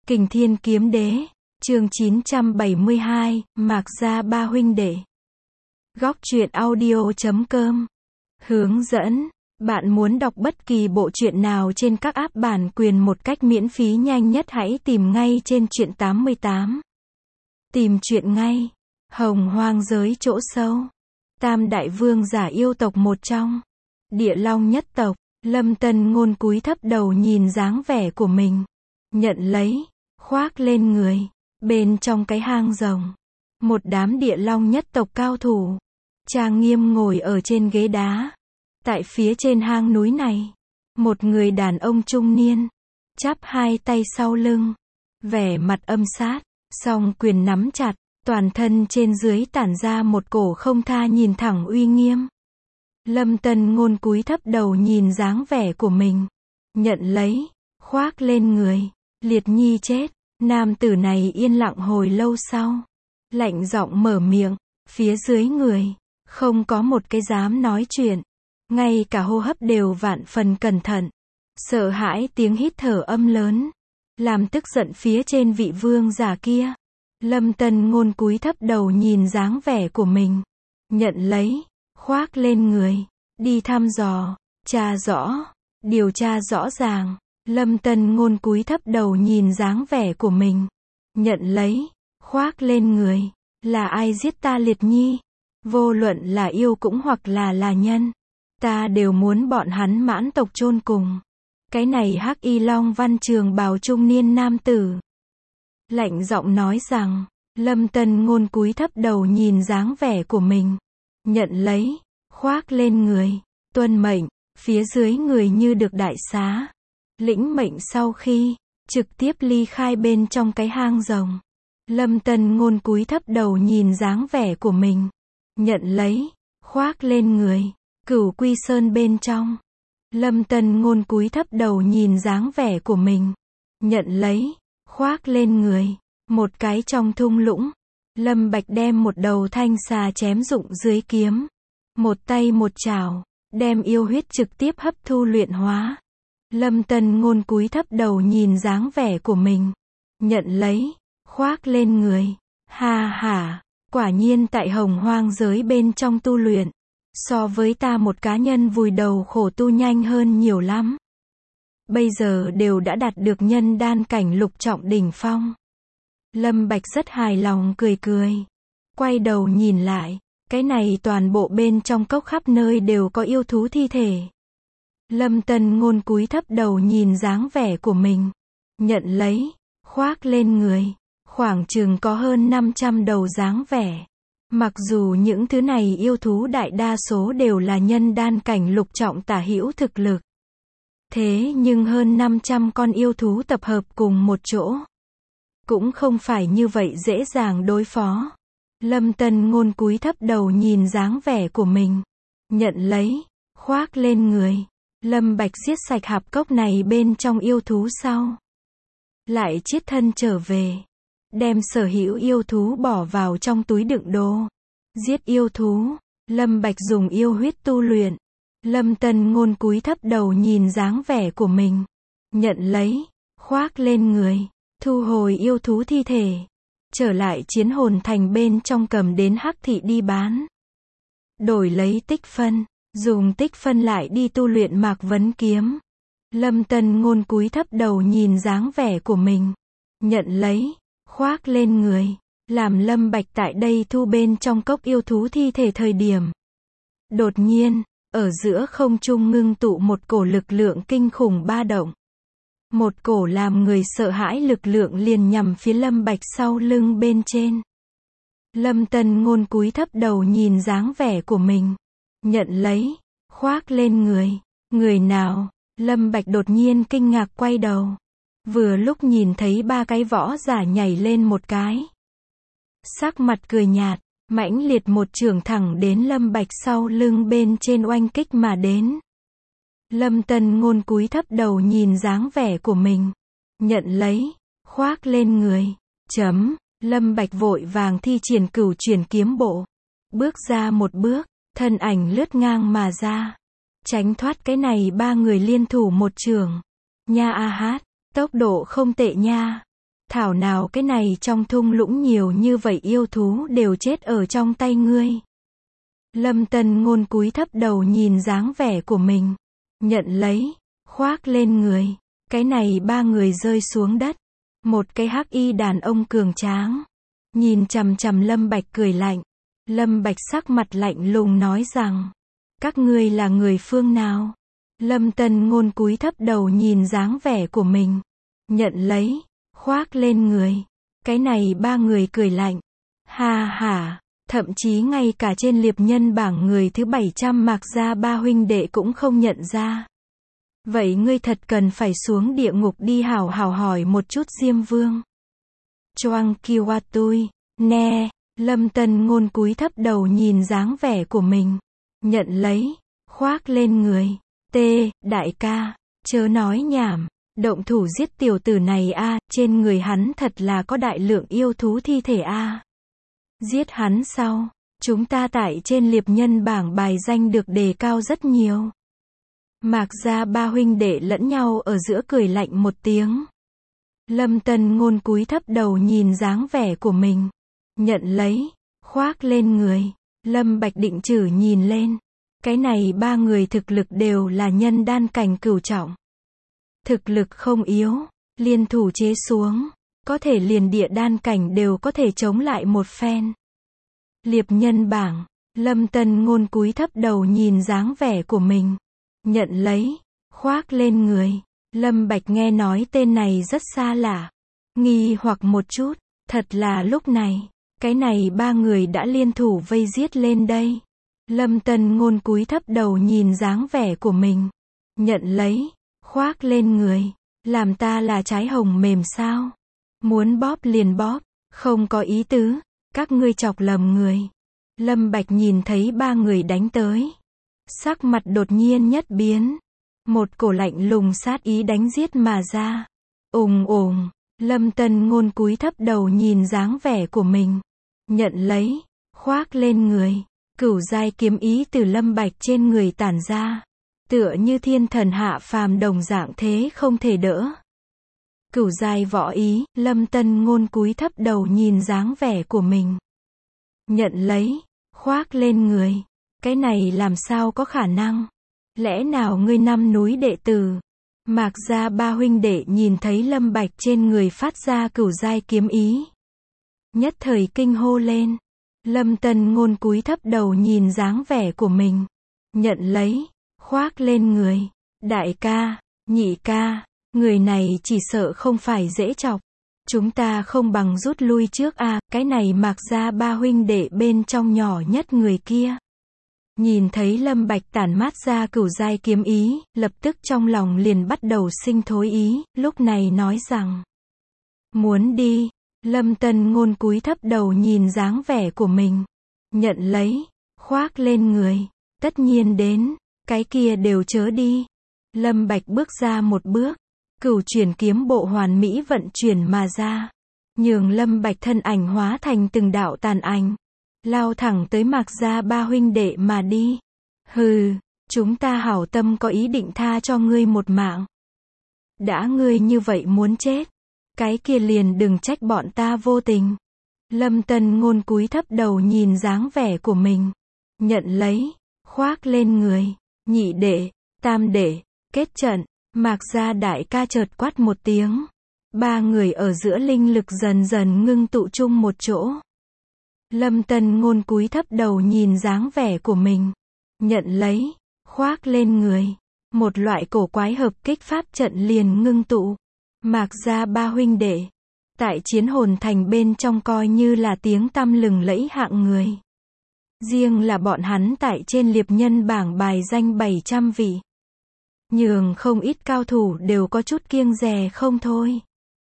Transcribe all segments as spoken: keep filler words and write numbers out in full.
Kình Thiên Kiếm Đế, chương chín trăm bảy mươi hai, Mạc Gia ba huynh đệ. Góc truyện audio chấm com. Hướng dẫn, bạn muốn đọc bất kỳ bộ truyện nào trên các app bản quyền một cách miễn phí nhanh nhất hãy tìm ngay trên truyện tám mươi tám. Tìm truyện ngay. Hồng Hoang giới chỗ sâu. Tam đại vương giả yêu tộc một trong. Địa Long nhất tộc, Lâm Tân Ngôn cúi thấp đầu nhìn dáng vẻ của mình. Nhận lấy, khoác lên người. Bên trong cái hang rồng, một đám địa long nhất tộc cao thủ, trang nghiêm ngồi ở trên ghế đá. Tại phía trên hang núi này, một người đàn ông trung niên, chắp hai tay sau lưng, vẻ mặt âm sát, song quyền nắm chặt, toàn thân trên dưới tản ra một cổ không tha nhìn thẳng uy nghiêm. Lâm Tân Ngôn cúi thấp đầu nhìn dáng vẻ của mình, nhận lấy, khoác lên người. Liệt Nhi chết. Nam tử này yên lặng hồi lâu sau, lạnh giọng mở miệng, phía dưới người, không có một cái dám nói chuyện, ngay cả hô hấp đều vạn phần cẩn thận, sợ hãi tiếng hít thở âm lớn, làm tức giận phía trên vị vương giả kia. Lâm Tân Ngôn cúi thấp đầu nhìn dáng vẻ của mình, nhận lấy, khoác lên người, đi thăm dò, tra rõ, điều tra rõ ràng. Lâm Tân Ngôn cúi thấp đầu nhìn dáng vẻ của mình, nhận lấy, khoác lên người, là ai giết ta Liệt Nhi? Vô luận là yêu cũng hoặc là là nhân, ta đều muốn bọn hắn mãn tộc chôn cùng. Cái này Hắc Y Long văn trường bào trung niên nam tử, lạnh giọng nói rằng. Lâm Tân Ngôn cúi thấp đầu nhìn dáng vẻ của mình, nhận lấy, khoác lên người, tuân mệnh, phía dưới người như được đại xá. Lĩnh mệnh sau khi, trực tiếp ly khai bên trong cái hang rồng. Lâm Tân Ngôn cúi thấp đầu nhìn dáng vẻ của mình, nhận lấy, khoác lên người, Cửu Quy Sơn bên trong. Lâm Tân Ngôn cúi thấp đầu nhìn dáng vẻ của mình, nhận lấy, khoác lên người, một cái trong thung lũng. Lâm Bạch đem một đầu thanh xà chém rụng dưới kiếm, một tay một chảo, đem yêu huyết trực tiếp hấp thu luyện hóa. Lâm Tân Ngôn cúi thấp đầu nhìn dáng vẻ của mình, nhận lấy, khoác lên người. Ha ha, quả nhiên tại Hồng Hoang giới bên trong tu luyện, so với ta một cá nhân vùi đầu khổ tu nhanh hơn nhiều lắm. Bây giờ đều đã đạt được nhân đan cảnh lục trọng đỉnh phong. Lâm Bạch rất hài lòng cười cười, quay đầu nhìn lại, cái này toàn bộ bên trong cốc khắp nơi đều có yêu thú thi thể. Lâm Tân Ngôn cúi thấp đầu nhìn dáng vẻ của mình, nhận lấy, khoác lên người, khoảng chừng có hơn năm trăm đầu dáng vẻ. Mặc dù những thứ này yêu thú đại đa số đều là nhân đan cảnh lục trọng tả hữu thực lực. Thế nhưng hơn năm trăm con yêu thú tập hợp cùng một chỗ, cũng không phải như vậy dễ dàng đối phó. Lâm Tân Ngôn cúi thấp đầu nhìn dáng vẻ của mình, nhận lấy, khoác lên người. Lâm Bạch giết sạch hạp cốc này bên trong yêu thú sau, lại chiết thân trở về, đem sở hữu yêu thú bỏ vào trong túi đựng đồ. Giết yêu thú, Lâm Bạch dùng yêu huyết tu luyện. Lâm Tân Ngôn cúi thấp đầu nhìn dáng vẻ của mình, nhận lấy, khoác lên người, thu hồi yêu thú thi thể, trở lại chiến hồn thành bên trong cầm đến Hắc thị đi bán, đổi lấy tích phân. Dùng tích phân lại đi tu luyện Mạc Vấn Kiếm. Lâm Tân Ngôn cúi thấp đầu nhìn dáng vẻ của mình, nhận lấy, khoác lên người, làm Lâm Bạch tại đây thu bên trong cốc yêu thú thi thể thời điểm. Đột nhiên, ở giữa không trung ngưng tụ một cổ lực lượng kinh khủng ba động. Một cổ làm người sợ hãi lực lượng liền nhằm phía Lâm Bạch sau lưng bên trên. Lâm Tân Ngôn cúi thấp đầu nhìn dáng vẻ của mình, nhận lấy, khoác lên người. Người nào? Lâm Bạch đột nhiên kinh ngạc quay đầu. Vừa lúc nhìn thấy ba cái võ giả nhảy lên một cái. Sắc mặt cười nhạt, mãnh liệt một chưởng thẳng đến Lâm Bạch sau lưng bên trên oanh kích mà đến. Lâm Tân Ngôn cúi thấp đầu nhìn dáng vẻ của mình, nhận lấy, khoác lên người. Chấm, Lâm Bạch vội vàng thi triển Cửu Chuyển Kiếm Bộ, bước ra một bước. Thân ảnh lướt ngang mà ra, tránh thoát cái này ba người liên thủ một chưởng. Nha a hát, tốc độ không tệ nha. Thảo nào cái này trong thung lũng nhiều như vậy yêu thú đều chết ở trong tay ngươi. Lâm Tân Ngôn cúi thấp đầu nhìn dáng vẻ của mình. Nhận lấy, khoác lên người. Cái này ba người rơi xuống đất. Một cái hắc y đàn ông cường tráng. Nhìn chằm chằm Lâm Bạch cười lạnh. Lâm Bạch sắc mặt lạnh lùng nói rằng. Các ngươi là người phương nào? Lâm Tân Ngôn cúi thấp đầu nhìn dáng vẻ của mình. Nhận lấy, khoác lên người. Cái này ba người cười lạnh. Ha ha, thậm chí ngay cả trên liệp nhân bảng người thứ bảy trăm Mạc gia ba huynh đệ cũng không nhận ra. Vậy ngươi thật cần phải xuống địa ngục đi hảo hảo hỏi một chút Diêm Vương. Choang Kiwatui, nè, Lâm Tân Ngôn cúi thấp đầu nhìn dáng vẻ của mình. Nhận lấy, khoác lên người. T, đại ca, chớ nói nhảm, động thủ giết tiểu tử này a, trên người hắn thật là có đại lượng yêu thú thi thể a. Giết hắn sau, chúng ta tại trên liệp nhân bảng bài danh được đề cao rất nhiều. Mạc gia ba huynh đệ lẫn nhau ở giữa cười lạnh một tiếng. Lâm Tân Ngôn cúi thấp đầu nhìn dáng vẻ của mình. Nhận lấy, khoác lên người. Lâm Bạch định chử nhìn lên. Cái này ba người thực lực đều là nhân đan cảnh cửu trọng. Thực lực không yếu, liên thủ chế xuống, có thể liền địa đan cảnh đều có thể chống lại một phen. Liệp nhân bảng, Lâm Tân Ngôn cúi thấp đầu nhìn dáng vẻ của mình. Nhận lấy, khoác lên người. Lâm Bạch nghe nói tên này rất xa lạ. Nghi hoặc một chút, thật là lúc này, cái này ba người đã liên thủ vây giết lên đây. Lâm Tân Ngôn cúi thấp đầu nhìn dáng vẻ của mình. Nhận lấy, khoác lên người. Làm ta là trái hồng mềm sao? Muốn bóp liền bóp, không có ý tứ, các ngươi chọc lầm người. Lâm Bạch nhìn thấy ba người đánh tới. Sắc mặt đột nhiên nhất biến. Một cổ lạnh lùng sát ý đánh giết mà ra. Ùng ùng, Lâm Tân Ngôn cúi thấp đầu nhìn dáng vẻ của mình. Nhận lấy, khoác lên người. Cửu giai kiếm ý từ Lâm Bạch trên người tản ra. Tựa như thiên thần hạ phàm đồng dạng thế không thể đỡ. Cửu giai võ ý, Lâm Tân Ngôn cúi thấp đầu nhìn dáng vẻ của mình. Nhận lấy, khoác lên người. Cái này làm sao có khả năng? Lẽ nào ngươi năm núi đệ tử? Mạc gia ba huynh đệ nhìn thấy Lâm Bạch trên người phát ra cửu giai kiếm ý. Nhất thời kinh hô lên. Lâm Tân Ngôn cúi thấp đầu nhìn dáng vẻ của mình. Nhận lấy, khoác lên người. Đại ca, nhị ca, người này chỉ sợ không phải dễ chọc. Chúng ta không bằng rút lui trước a, à, cái này Mạc gia ba huynh đệ bên trong nhỏ nhất người kia. Nhìn thấy Lâm Bạch tản mát ra cửu giai kiếm ý, lập tức trong lòng liền bắt đầu sinh thối ý, lúc này nói rằng. Muốn đi. Lâm Tân Ngôn cúi thấp đầu nhìn dáng vẻ của mình. Nhận lấy, khoác lên người. Tất nhiên đến, cái kia đều chớ đi. Lâm Bạch bước ra một bước. Cửu chuyển kiếm bộ hoàn mỹ vận chuyển mà ra. Nhường Lâm Bạch thân ảnh hóa thành từng đạo tàn ảnh. Lao thẳng tới Mạc gia ba huynh đệ mà đi. Hừ, chúng ta hảo tâm có ý định tha cho ngươi một mạng. Đã ngươi như vậy muốn chết. Cái kia liền đừng trách bọn ta vô tình. Lâm Tân Ngôn cúi thấp đầu nhìn dáng vẻ của mình. Nhận lấy, khoác lên người. Nhị đệ, tam đệ, kết trận. Mạc gia đại ca chợt quát một tiếng. Ba người ở giữa linh lực dần dần ngưng tụ chung một chỗ. Lâm Tân Ngôn cúi thấp đầu nhìn dáng vẻ của mình. Nhận lấy, khoác lên người. Một loại cổ quái hợp kích pháp trận liền ngưng tụ. Mạc gia ba huynh đệ. Tại chiến hồn thành bên trong coi như là tiếng tăm lừng lẫy hạng người. Riêng là bọn hắn tại trên liệp nhân bảng bài danh bảy trăm vị. Nhường không ít cao thủ đều có chút kiêng dè không thôi.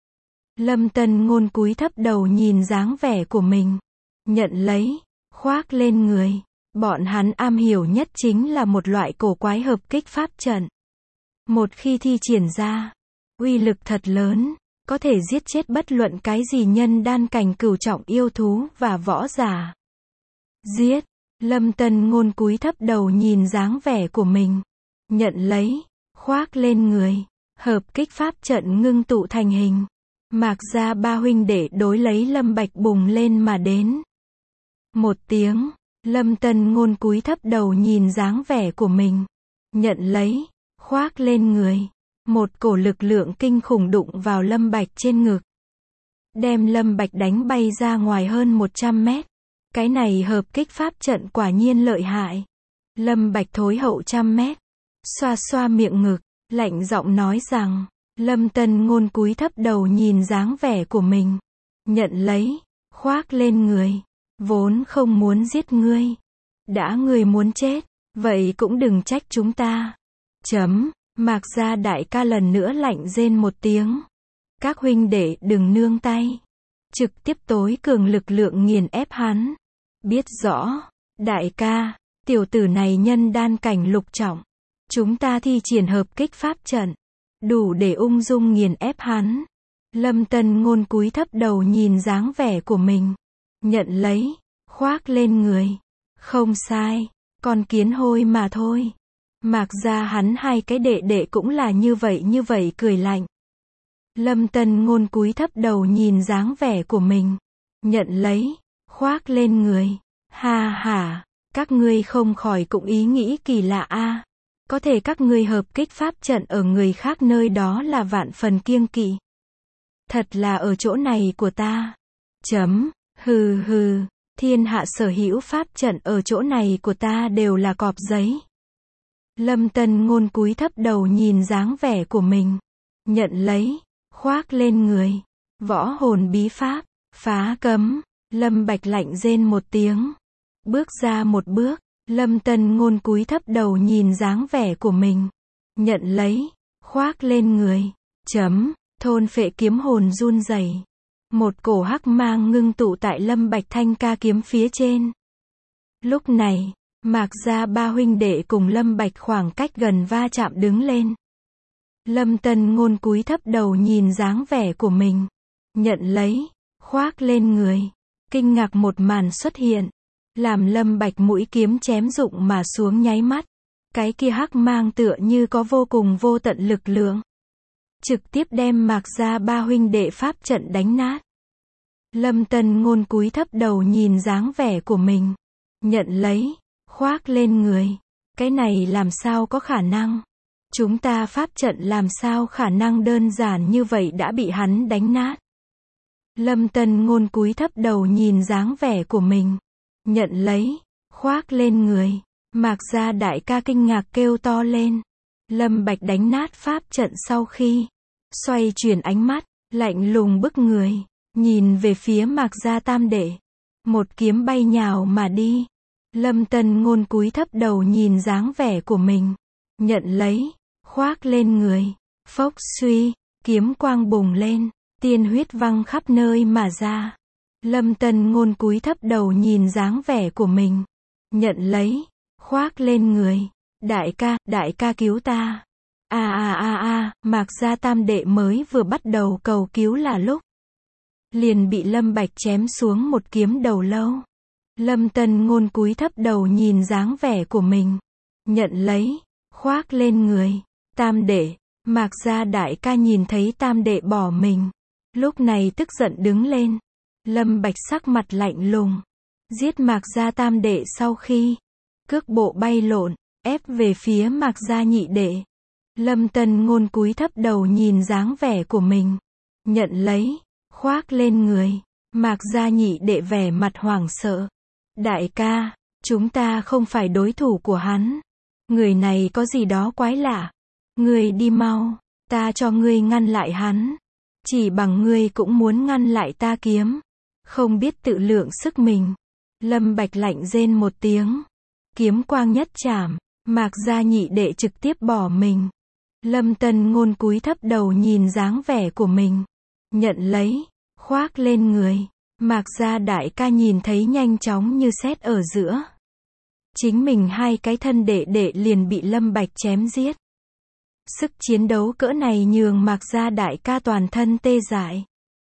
Lâm Tân Ngôn cúi thấp đầu nhìn dáng vẻ của mình. Nhận lấy, khoác lên người. Bọn hắn am hiểu nhất chính là một loại cổ quái hợp kích pháp trận. Một khi thi triển ra, uy lực thật lớn, có thể giết chết bất luận cái gì nhân đan cảnh cửu trọng yêu thú và võ giả. Giết, Lâm Tân Ngôn cúi thấp đầu nhìn dáng vẻ của mình. Nhận lấy, khoác lên người. Hợp kích pháp trận ngưng tụ thành hình. Mạc gia ba huynh đệ đối lấy Lâm Bạch bùng lên mà đến. Một tiếng, Lâm Tân Ngôn cúi thấp đầu nhìn dáng vẻ của mình. Nhận lấy, khoác lên người. Một cổ lực lượng kinh khủng đụng vào Lâm Bạch trên ngực. Đem Lâm Bạch đánh bay ra ngoài hơn một trăm mét. Cái này hợp kích pháp trận quả nhiên lợi hại. Lâm Bạch thối hậu trăm mét. Xoa xoa miệng ngực, lạnh giọng nói rằng, Lâm Tân Ngôn cúi thấp đầu nhìn dáng vẻ của mình. Nhận lấy, khoác lên người. Vốn không muốn giết ngươi. Đã ngươi muốn chết, vậy cũng đừng trách chúng ta. Chấm, Mạc gia đại ca lần nữa lạnh rên một tiếng. Các huynh đệ đừng nương tay. Trực tiếp tối cường lực lượng nghiền ép hắn. Biết rõ, đại ca, tiểu tử này nhân đan cảnh lục trọng. Chúng ta thi triển hợp kích pháp trận. Đủ để ung dung nghiền ép hắn. Lâm Tân Ngôn cúi thấp đầu nhìn dáng vẻ của mình. Nhận lấy, khoác lên người. Không sai, con kiến hôi mà thôi. Mạc gia hắn hai cái đệ đệ cũng là như vậy như vậy cười lạnh. Lâm Tân Ngôn cúi thấp đầu nhìn dáng vẻ của mình. Nhận lấy, khoác lên người. Ha ha, các ngươi không khỏi cũng ý nghĩ kỳ lạ a. Có thể các ngươi hợp kích pháp trận ở người khác nơi đó là vạn phần kiêng kỵ. Thật là ở chỗ này của ta. Chấm, hừ hừ, thiên hạ sở hữu pháp trận ở chỗ này của ta đều là cọp giấy. Lâm Tân Ngôn cúi thấp đầu nhìn dáng vẻ của mình. Nhận lấy, khoác lên người. Võ hồn bí pháp, phá cấm. Lâm Bạch lạnh rên một tiếng. Bước ra một bước. Lâm Tân Ngôn cúi thấp đầu nhìn dáng vẻ của mình. Nhận lấy, khoác lên người. Chấm, thôn phệ kiếm hồn run rẩy. Một cổ hắc mang ngưng tụ tại Lâm Bạch thanh ca kiếm phía trên. Lúc này, Mạc gia ba huynh đệ cùng Lâm Bạch khoảng cách gần va chạm đứng lên. Lâm Tân Ngôn cúi thấp đầu nhìn dáng vẻ của mình. Nhận lấy, khoác lên người. Kinh ngạc một màn xuất hiện. Làm Lâm Bạch mũi kiếm chém rụng mà xuống nháy mắt. Cái kia hắc mang tựa như có vô cùng vô tận lực lượng. Trực tiếp đem Mạc gia ba huynh đệ pháp trận đánh nát. Lâm Tân Ngôn cúi thấp đầu nhìn dáng vẻ của mình. Nhận lấy, khoác lên người. Cái này làm sao có khả năng? Chúng ta pháp trận làm sao khả năng đơn giản như vậy đã bị hắn đánh nát? Lâm Tân Ngôn cúi thấp đầu nhìn dáng vẻ của mình. Nhận lấy, khoác lên người. Mạc gia đại ca kinh ngạc kêu to lên. Lâm Bạch đánh nát pháp trận sau khi xoay chuyển ánh mắt, lạnh lùng bức người, nhìn về phía Mạc gia tam đệ. Một kiếm bay nhào mà đi. Lâm Tân Ngôn cúi thấp đầu nhìn dáng vẻ của mình. Nhận lấy, khoác lên người. Phốc suy, kiếm quang bùng lên, tiên huyết văng khắp nơi mà ra. Lâm Tân Ngôn cúi thấp đầu nhìn dáng vẻ của mình. Nhận lấy, khoác lên người. Đại ca, đại ca cứu ta. A a a a, Mạc gia tam đệ mới vừa bắt đầu cầu cứu là lúc. Liền bị Lâm Bạch chém xuống một kiếm đầu lâu. Lâm Tân Ngôn cúi thấp đầu nhìn dáng vẻ của mình. Nhận lấy, khoác lên người. Tam đệ, Mạc gia đại ca nhìn thấy tam đệ bỏ mình. Lúc này tức giận đứng lên. Lâm Bạch sắc mặt lạnh lùng. Giết Mạc gia tam đệ sau khi cước bộ bay lộn, ép về phía Mạc gia nhị đệ. Lâm Tân Ngôn cúi thấp đầu nhìn dáng vẻ của mình. Nhận lấy, khoác lên người. Mạc gia nhị đệ vẻ mặt hoảng sợ. Đại ca, chúng ta không phải đối thủ của hắn. Người này có gì đó quái lạ. Ngươi đi mau, ta cho ngươi ngăn lại hắn. Chỉ bằng ngươi cũng muốn ngăn lại ta kiếm. Không biết tự lượng sức mình. Lâm Bạch lạnh rên một tiếng. Kiếm quang nhất chảm. Mạc gia nhị đệ trực tiếp bỏ mình. Lâm Tân Ngôn cúi thấp đầu nhìn dáng vẻ của mình. Nhận lấy, khoác lên người. Mạc gia đại ca nhìn thấy nhanh chóng như sét ở giữa. Chính mình hai cái thân đệ đệ liền bị Lâm Bạch chém giết. Sức chiến đấu cỡ này nhường Mạc gia đại ca toàn thân tê dại.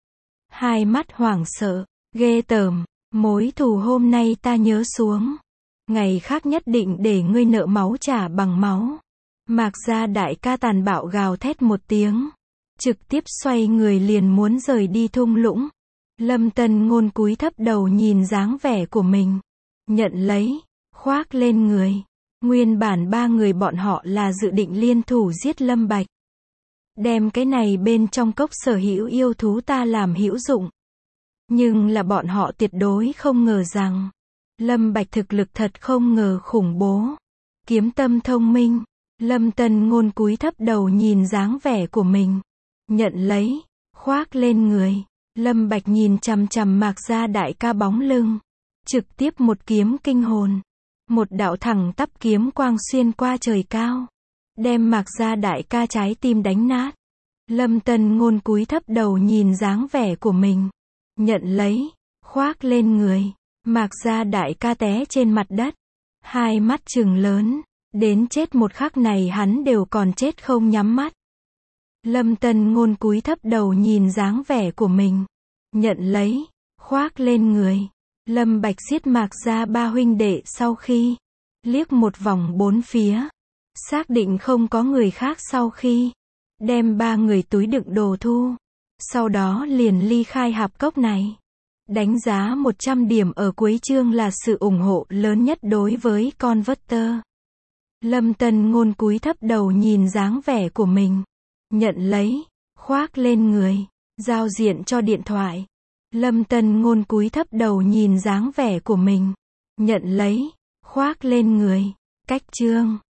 Hai mắt hoảng sợ, ghê tởm. Mối thù hôm nay ta nhớ xuống. Ngày khác nhất định để ngươi nợ máu trả bằng máu. Mạc gia đại ca tàn bạo gào thét một tiếng. trực tiếp xoay người liền muốn rời đi thung lũng. Lâm Tân Ngôn cúi thấp đầu nhìn dáng vẻ của mình, nhận lấy, khoác lên người. Nguyên bản ba người bọn họ là dự định liên thủ giết Lâm Bạch. Đem cái này bên trong cốc sở hữu yêu thú ta làm hữu dụng. Nhưng là bọn họ tuyệt đối không ngờ rằng, Lâm Bạch thực lực thật không ngờ khủng bố. Kiếm tâm thông minh, Lâm Tân Ngôn cúi thấp đầu nhìn dáng vẻ của mình, nhận lấy, khoác lên người. Lâm Bạch nhìn chằm chằm Mạc Gia đại ca bóng lưng, trực tiếp một kiếm kinh hồn. Một đạo thẳng tắp kiếm quang xuyên qua trời cao, đem Mạc Gia đại ca trái tim đánh nát. Lâm Tân Ngôn cúi thấp đầu nhìn dáng vẻ của mình, nhận lấy, khoác lên người. Mạc Gia đại ca té trên mặt đất, hai mắt trừng lớn, đến chết một khắc này hắn đều còn chết không nhắm mắt. Lâm Tân Ngôn cúi thấp đầu nhìn dáng vẻ của mình, nhận lấy, khoác lên người. Lâm Bạch giết Mạc Gia ba huynh đệ sau khi liếc một vòng bốn phía, xác định không có người khác sau khi đem ba người túi đựng đồ thu, sau đó liền ly khai hạp cốc này. Đánh giá một trăm điểm ở cuối chương là sự ủng hộ lớn nhất đối với Converter. Lâm Tân Ngôn cúi thấp đầu nhìn dáng vẻ của mình, nhận lấy, khoác lên người, giao diện cho điện thoại. Lâm Tân Ngôn cúi thấp đầu nhìn dáng vẻ của mình, nhận lấy, khoác lên người. Cách chương